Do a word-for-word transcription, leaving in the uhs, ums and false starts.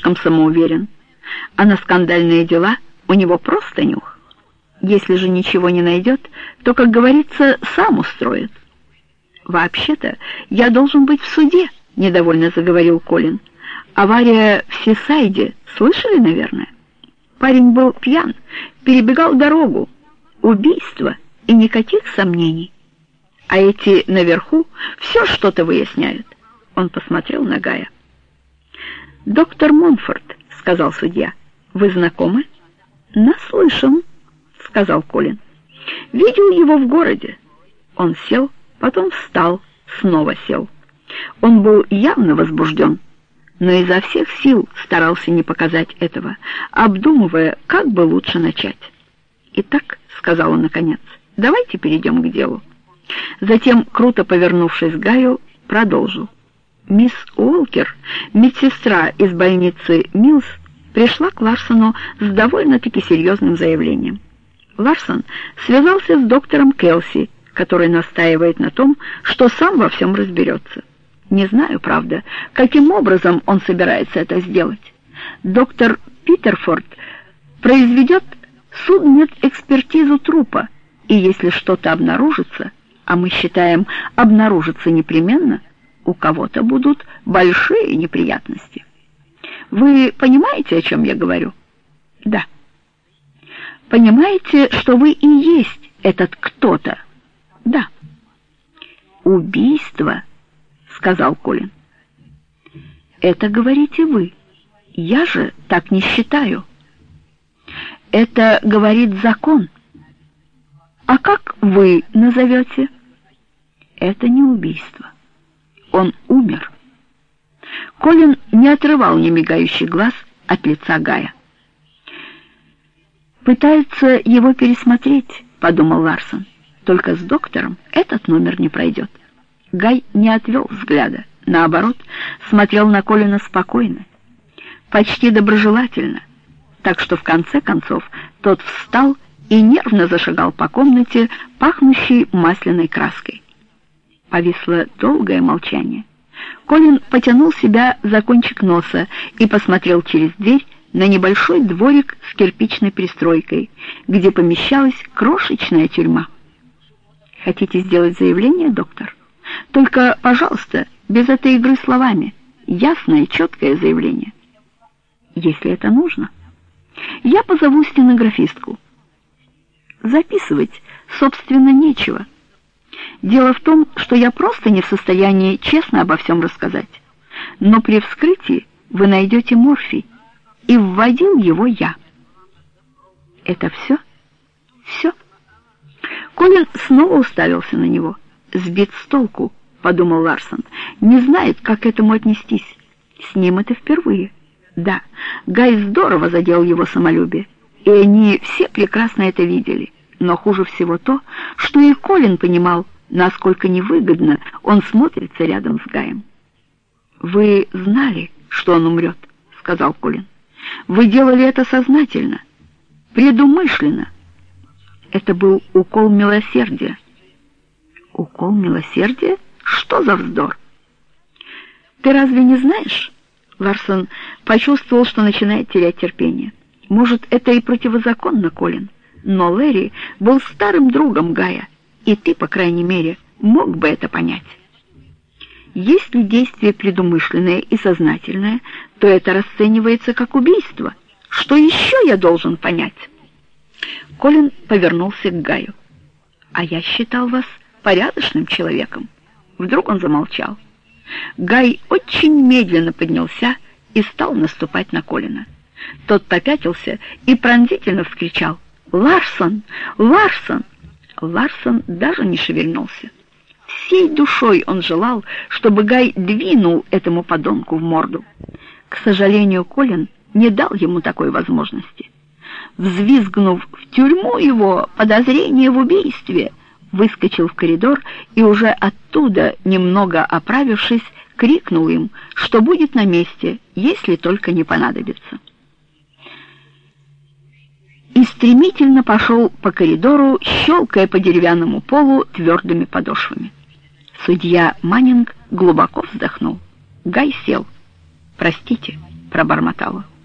слишком самоуверен, а на скандальные дела у него просто нюх. Если же ничего не найдет, то, как говорится, сам устроит. «Вообще-то я должен быть в суде», — недовольно заговорил Колин. «Авария в Сисайде, слышали, наверное? Парень был пьян, перебегал дорогу. Убийство и никаких сомнений. А эти наверху все что-то выясняют». Он посмотрел на Гая. «Доктор Монфорт», — сказал судья, — «вы знакомы?» «Наслышан», — сказал Колин. «Видел его в городе». Он сел, потом встал, снова сел. Он был явно возбужден, но изо всех сил старался не показать этого, обдумывая, как бы лучше начать. «Итак», — сказал он наконец, — «давайте перейдем к делу». Затем, круто повернувшись к Гаю, продолжил. «Мисс Уолкер, медсестра из больницы Милс, пришла к Ларсону с довольно-таки серьезным заявлением. Ларсон связался с доктором Келси, который настаивает на том, что сам во всем разберется. Не знаю, правда, каким образом он собирается это сделать. Доктор Питерфорд произведет судмедэкспертизу трупа, и если что-то обнаружится, а мы считаем, обнаружится непременно, у кого-то будут большие неприятности. Вы понимаете, о чем я говорю?» «Да». «Понимаете, что вы и есть этот кто-то?» «Да». «Убийство», — сказал Колин. «Это говорите вы. Я же так не считаю». «Это говорит закон. А как вы назовете?» «Это не убийство. Он умер». Колин не отрывал немигающий глаз от лица Гая. «Пытается его пересмотреть», — подумал Ларсон. «Только с доктором этот номер не пройдет». Гай не отвел взгляда, наоборот, смотрел на Колина спокойно, почти доброжелательно, так что в конце концов тот встал и нервно зашагал по комнате, пахнущей масляной краской. Повисло долгое молчание. Колин потянул себя за кончик носа и посмотрел через дверь на небольшой дворик с кирпичной пристройкой, где помещалась крошечная тюрьма. «Хотите сделать заявление, доктор? Только, пожалуйста, без этой игры словами. Ясное, четкое заявление». «Если это нужно. Я позову стенографистку». «Записывать, собственно, нечего. Дело в том, что я просто не в состоянии честно обо всем рассказать. Но при вскрытии вы найдете морфий, и вводил его я». «Это все?» «Все». Колин снова уставился на него. «Сбит с толку», — подумал Ларсон, — «не знает, как к этому отнестись. С ним это впервые». Да, Гай здорово задел его самолюбие, и они все прекрасно это видели. Но хуже всего то, что и Колин понимал, насколько невыгодно он смотрится рядом с Гаем. «Вы знали, что он умрет», — сказал Колин. «Вы делали это сознательно, предумышленно». Это был укол милосердия. «Укол милосердия? Что за вздор?» «Ты разве не знаешь?» Ларсон почувствовал, что начинает терять терпение. «Может, это и противозаконно, Колин, но Лэри был старым другом Гая, и ты, по крайней мере, мог бы это понять. Если действие предумышленное и сознательное, то это расценивается как убийство. Что еще я должен понять?» Колин повернулся к Гаю. «А я считал вас порядочным человеком». Вдруг он замолчал. Гай очень медленно поднялся и стал наступать на Колина. Тот попятился и пронзительно вскричал: «Ларсон! Ларсон!» Ларсон даже не шевельнулся. Всей душой он желал, чтобы Гай двинул этому подонку в морду. К сожалению, Колин не дал ему такой возможности. Взвизгнув «в тюрьму его! Подозрение в убийстве!», выскочил в коридор и уже оттуда, немного оправившись, крикнул им, что будет на месте, если только не понадобится. И стремительно пошел по коридору, щелкая по деревянному полу твердыми подошвами. Судья Маннинг глубоко вздохнул. Гай сел. «Простите». пробормотал он.